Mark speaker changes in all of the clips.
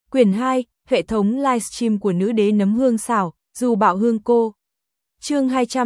Speaker 1: Quyển 2, hệ thống livestream của nữ đế nấm hương xảo, dù bạo hương cô. Chương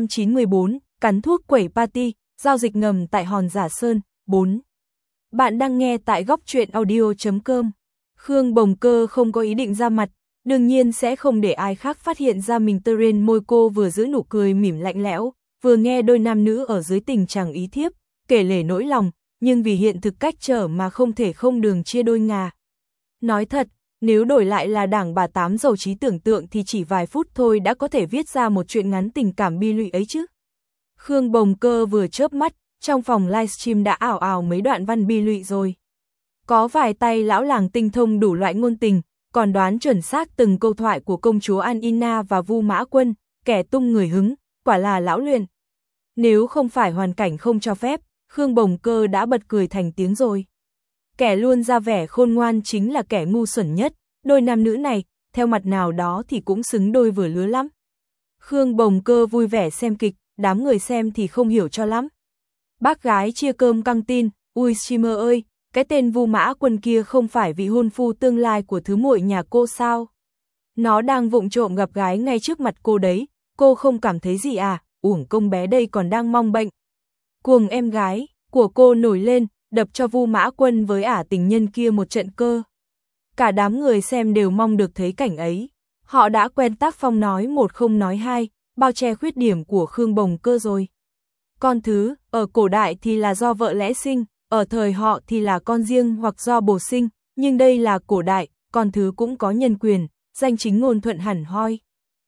Speaker 1: 294, cắn thuốc quẩy party, giao dịch ngầm tại Hòn Giả Sơn, 4. Bạn đang nghe tại góc truyện audio.com. Khương Bồng Cơ không có ý định ra mặt, đương nhiên sẽ không để ai khác phát hiện ra mình tơ trên môi cô vừa giữ nụ cười mỉm lạnh lẽo, vừa nghe đôi nam nữ ở dưới tình trạng ý thiếp, kể lể nỗi lòng, nhưng vì hiện thực cách trở mà không thể không đường chia đôi ngà. Nói thật, nếu đổi lại là đảng bà Tám giàu trí tưởng tượng thì chỉ vài phút thôi đã có thể viết ra một chuyện ngắn tình cảm bi lụy ấy chứ. Khương Bồng Cơ vừa chớp mắt, trong phòng livestream đã ảo ảo mấy đoạn văn bi lụy rồi. Có vài tay lão làng tinh thông đủ loại ngôn tình, còn đoán chuẩn xác từng câu thoại của công chúa An Ina và Vu Mã Quân, kẻ tung người hứng, quả là lão luyện. Nếu không phải hoàn cảnh không cho phép, Khương Bồng Cơ đã bật cười thành tiếng rồi. Kẻ luôn ra vẻ khôn ngoan chính là kẻ ngu xuẩn nhất, đôi nam nữ này, theo mặt nào đó thì cũng xứng đôi vừa lứa lắm. Khương Bồng Cơ vui vẻ xem kịch, đám người xem thì không hiểu cho lắm. Bác gái chia cơm căng tin, ui streamer ơi, cái tên Vu Mã Quân kia không phải vị hôn phu tương lai của thứ muội nhà cô sao? Nó đang vụng trộm gặp gái ngay trước mặt cô đấy, cô không cảm thấy gì à, uổng công bé đây còn đang mong bệnh. Cuồng em gái của cô nổi lên, đập cho Vu Mã Quân với ả tình nhân kia một trận cơ. Cả đám người xem đều mong được thấy cảnh ấy. Họ đã quen tác phong nói một không nói hai, bao che khuyết điểm của Khương Bồng Cơ rồi. Con thứ, ở cổ đại thì là do vợ lẽ sinh, ở thời họ thì là con riêng hoặc do bồ sinh, nhưng đây là cổ đại, con thứ cũng có nhân quyền, danh chính ngôn thuận hẳn hoi.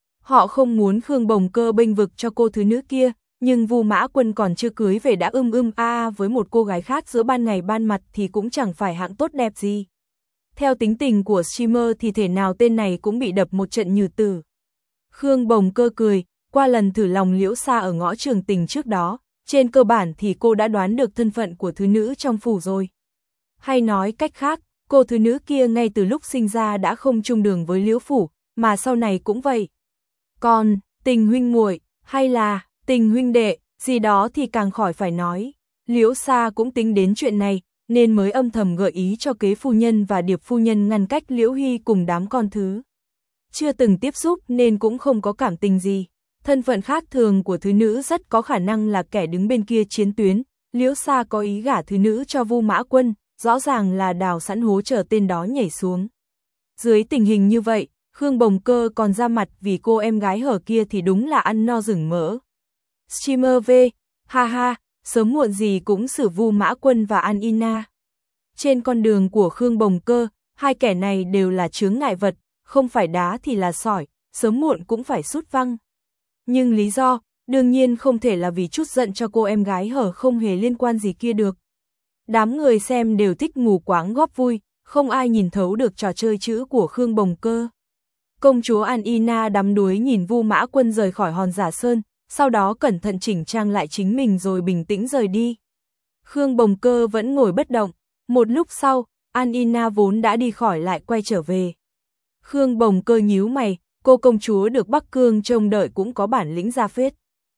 Speaker 1: Họ không muốn Khương Bồng Cơ bênh vực cho cô thứ nữ kia, nhưng Vu Mã Quân còn chưa cưới về đã với một cô gái khác giữa ban ngày ban mặt thì cũng chẳng phải hạng tốt đẹp gì. Theo tính tình của streamer thì thể nào tên này cũng bị đập một trận như tử. Khương Bồng Cơ cười, qua lần thử lòng Liễu Sa ở ngõ Trường Tình trước đó, trên cơ bản thì cô đã đoán được thân phận của thứ nữ trong phủ rồi. Hay nói cách khác, cô thứ nữ kia ngay từ lúc sinh ra đã không chung đường với Liễu phủ, mà sau này cũng vậy. Còn, tình huynh muội hay là tình huynh đệ, gì đó thì càng khỏi phải nói. Liễu Sa cũng tính đến chuyện này, nên mới âm thầm gợi ý cho Kế phu nhân và Điệp phu nhân ngăn cách Liễu Hy cùng đám con thứ. Chưa từng tiếp xúc nên cũng không có cảm tình gì. Thân phận khác thường của thứ nữ rất có khả năng là kẻ đứng bên kia chiến tuyến. Liễu Sa có ý gả thứ nữ cho Vu Mã Quân, rõ ràng là đào sẵn hố chờ tên đó nhảy xuống. Dưới tình hình như vậy, Khương Bồng Cơ còn ra mặt vì cô em gái hở kia thì đúng là ăn no rừng mỡ. Streamer V, ha ha, sớm muộn gì cũng xử Vu Mã Quân và An Ina. Trên con đường của Khương Bồng Cơ, hai kẻ này đều là chướng ngại vật, không phải đá thì là sỏi, sớm muộn cũng phải sút văng. Nhưng lý do, đương nhiên không thể là vì chút giận cho cô em gái hở không hề liên quan gì kia được. Đám người xem đều thích mù quáng góp vui, không ai nhìn thấu được trò chơi chữ của Khương Bồng Cơ. Công chúa An Ina đắm đuối nhìn Vu Mã Quân rời khỏi Hòn Giả Sơn, sau đó cẩn thận chỉnh trang lại chính mình rồi bình tĩnh rời đi. Khương Bồng Cơ vẫn ngồi bất động, một lúc sau, An Ina vốn đã đi khỏi lại quay trở về. Khương Bồng Cơ nhíu mày, cô công chúa được Bắc Cương trông đợi cũng có bản lĩnh ra phết.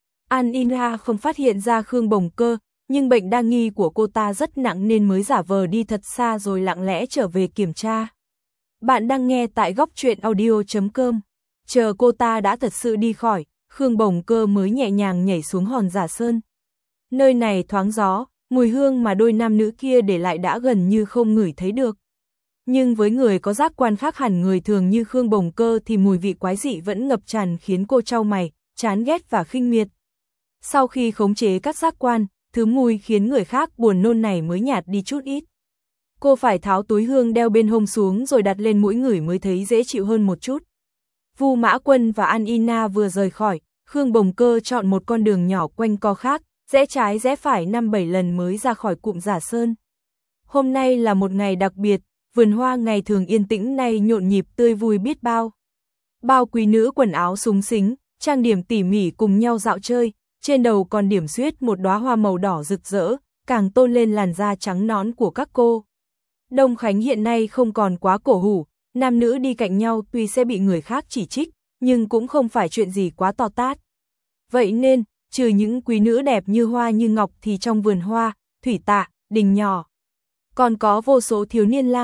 Speaker 1: An Ina không phát hiện ra Khương Bồng Cơ, nhưng bệnh đa nghi của cô ta rất nặng nên mới giả vờ đi thật xa rồi lặng lẽ trở về kiểm tra. Bạn đang nghe tại góc truyện audio.com. Chờ cô ta đã thật sự đi khỏi, Khương Bồng Cơ mới nhẹ nhàng nhảy xuống Hòn Giả Sơn. Nơi này thoáng gió, mùi hương mà đôi nam nữ kia để lại đã gần như không ngửi thấy được. Nhưng với người có giác quan khác hẳn người thường như Khương Bồng Cơ thì mùi vị quái dị vẫn ngập tràn khiến cô chau mày, chán ghét và khinh miệt. Sau khi khống chế các giác quan, thứ mùi khiến người khác buồn nôn này mới nhạt đi chút ít. Cô phải tháo túi hương đeo bên hông xuống rồi đặt lên mũi ngửi mới thấy dễ chịu hơn một chút. Vu Mã Quân và An Ina vừa rời khỏi, Khương Bồng Cơ chọn một con đường nhỏ quanh co khác, rẽ trái rẽ phải 5-7 lần mới ra khỏi cụm Giả Sơn. Hôm nay là một ngày đặc biệt, vườn hoa ngày thường yên tĩnh nay nhộn nhịp tươi vui biết bao. Bao quý nữ quần áo súng xính, trang điểm tỉ mỉ cùng nhau dạo chơi, trên đầu còn điểm xuyết một đóa hoa màu đỏ rực rỡ, càng tôn lên làn da trắng nõn của các cô. Đông Khánh hiện nay không còn quá cổ hủ, nam nữ đi cạnh nhau tuy sẽ bị người khác chỉ trích, nhưng cũng không phải chuyện gì quá to tát. Vậy nên, trừ những quý nữ đẹp như hoa như ngọc thì trong vườn hoa, thủy tạ, đình nhỏ, còn có vô số thiếu niên lang.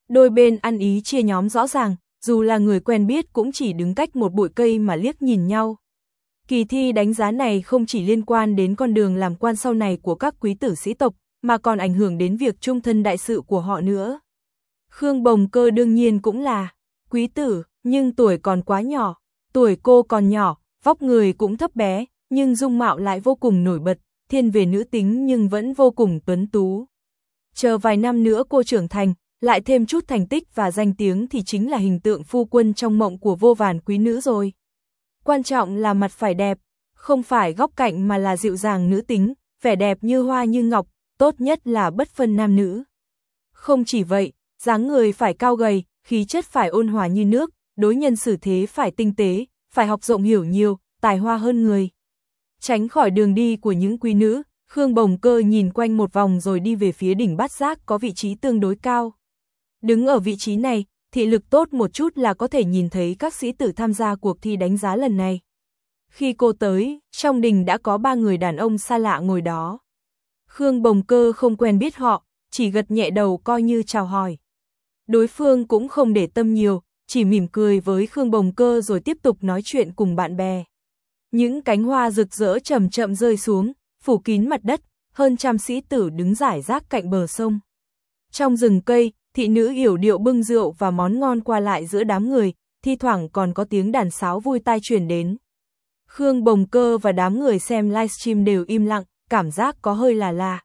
Speaker 1: Đôi bên ăn ý chia nhóm rõ ràng, dù là người quen biết cũng chỉ đứng cách một bụi cây mà liếc nhìn nhau. Kỳ thi đánh giá này không chỉ liên quan đến con đường làm quan sau này của các quý tử sĩ tộc, mà còn ảnh hưởng đến việc chung thân đại sự của họ nữa. Khương Bồng Cơ đương nhiên cũng là quý tử, nhưng tuổi còn quá nhỏ. Tuổi cô còn nhỏ, vóc người cũng thấp bé, nhưng dung mạo lại vô cùng nổi bật, thiên về nữ tính nhưng vẫn vô cùng tuấn tú. Chờ vài năm nữa cô trưởng thành, lại thêm chút thành tích và danh tiếng thì chính là hình tượng phu quân trong mộng của vô vàn quý nữ rồi. Quan trọng là mặt phải đẹp, không phải góc cạnh mà là dịu dàng nữ tính, vẻ đẹp như hoa như ngọc, tốt nhất là bất phân nam nữ. Không chỉ vậy, dáng người phải cao gầy, khí chất phải ôn hòa như nước, đối nhân xử thế phải tinh tế, phải học rộng hiểu nhiều, tài hoa hơn người. Tránh khỏi đường đi của những quý nữ, Khương Bồng Cơ nhìn quanh một vòng rồi đi về phía đỉnh Bát Giác có vị trí tương đối cao. Đứng ở vị trí này, thị lực tốt một chút là có thể nhìn thấy các sĩ tử tham gia cuộc thi đánh giá lần này. Khi cô tới, trong đình đã có 3 người đàn ông xa lạ ngồi đó. Khương Bồng Cơ không quen biết họ, chỉ gật nhẹ đầu coi như chào hỏi. Đối phương cũng không để tâm nhiều, chỉ mỉm cười với Khương Bồng Cơ rồi tiếp tục nói chuyện cùng bạn bè. Những cánh hoa rực rỡ chậm chậm rơi xuống, phủ kín mặt đất, hơn trăm sĩ tử đứng rải rác cạnh bờ sông. Trong rừng cây, thị nữ yểu điệu bưng rượu và món ngon qua lại giữa đám người, thi thoảng còn có tiếng đàn sáo vui tai truyền đến. Khương Bồng Cơ và đám người xem livestream đều im lặng, cảm giác có hơi là lạ.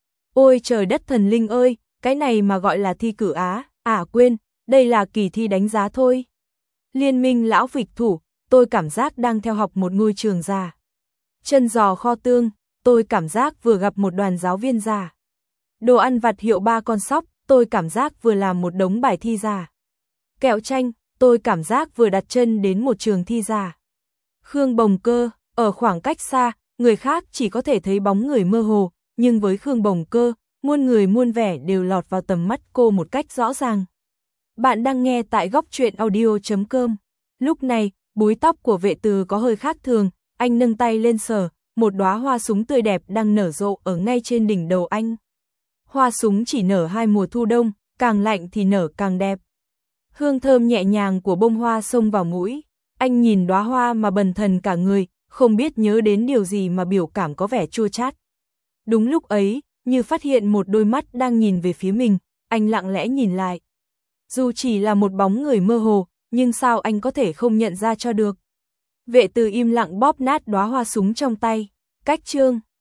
Speaker 1: Ôi trời đất thần linh ơi, cái này mà gọi là thi cử á, quên, đây là kỳ thi đánh giá thôi. Liên minh lão phịch thủ, tôi cảm giác đang theo học một ngôi trường già. Chân giò kho tương, tôi cảm giác vừa gặp một đoàn giáo viên già. Đồ ăn vặt hiệu 3 con sóc, tôi cảm giác vừa làm một đống bài thi già. Kẹo chanh, tôi cảm giác vừa đặt chân đến một trường thi già. Khương Bồng Cơ, ở khoảng cách xa, người khác chỉ có thể thấy bóng người mơ hồ, nhưng với Khương Bồng Cơ, muôn người muôn vẻ đều lọt vào tầm mắt cô một cách rõ ràng. Bạn đang nghe tại góc truyện audio.com. Lúc này, búi tóc của vệ từ có hơi khác thường, anh nâng tay lên sờ, một đóa hoa súng tươi đẹp đang nở rộ ở ngay trên đỉnh đầu anh. Hoa súng chỉ nở 2 mùa thu đông, càng lạnh thì nở càng đẹp. Hương thơm nhẹ nhàng của bông hoa xông vào mũi, anh nhìn đóa hoa mà bần thần cả người, không biết nhớ đến điều gì mà biểu cảm có vẻ chua chát. Đúng lúc ấy, như phát hiện một đôi mắt đang nhìn về phía mình, anh lặng lẽ nhìn lại. Dù chỉ là một bóng người mơ hồ, nhưng sao anh có thể không nhận ra cho được. Vệ từ im lặng bóp nát đóa hoa súng trong tay. Cách chương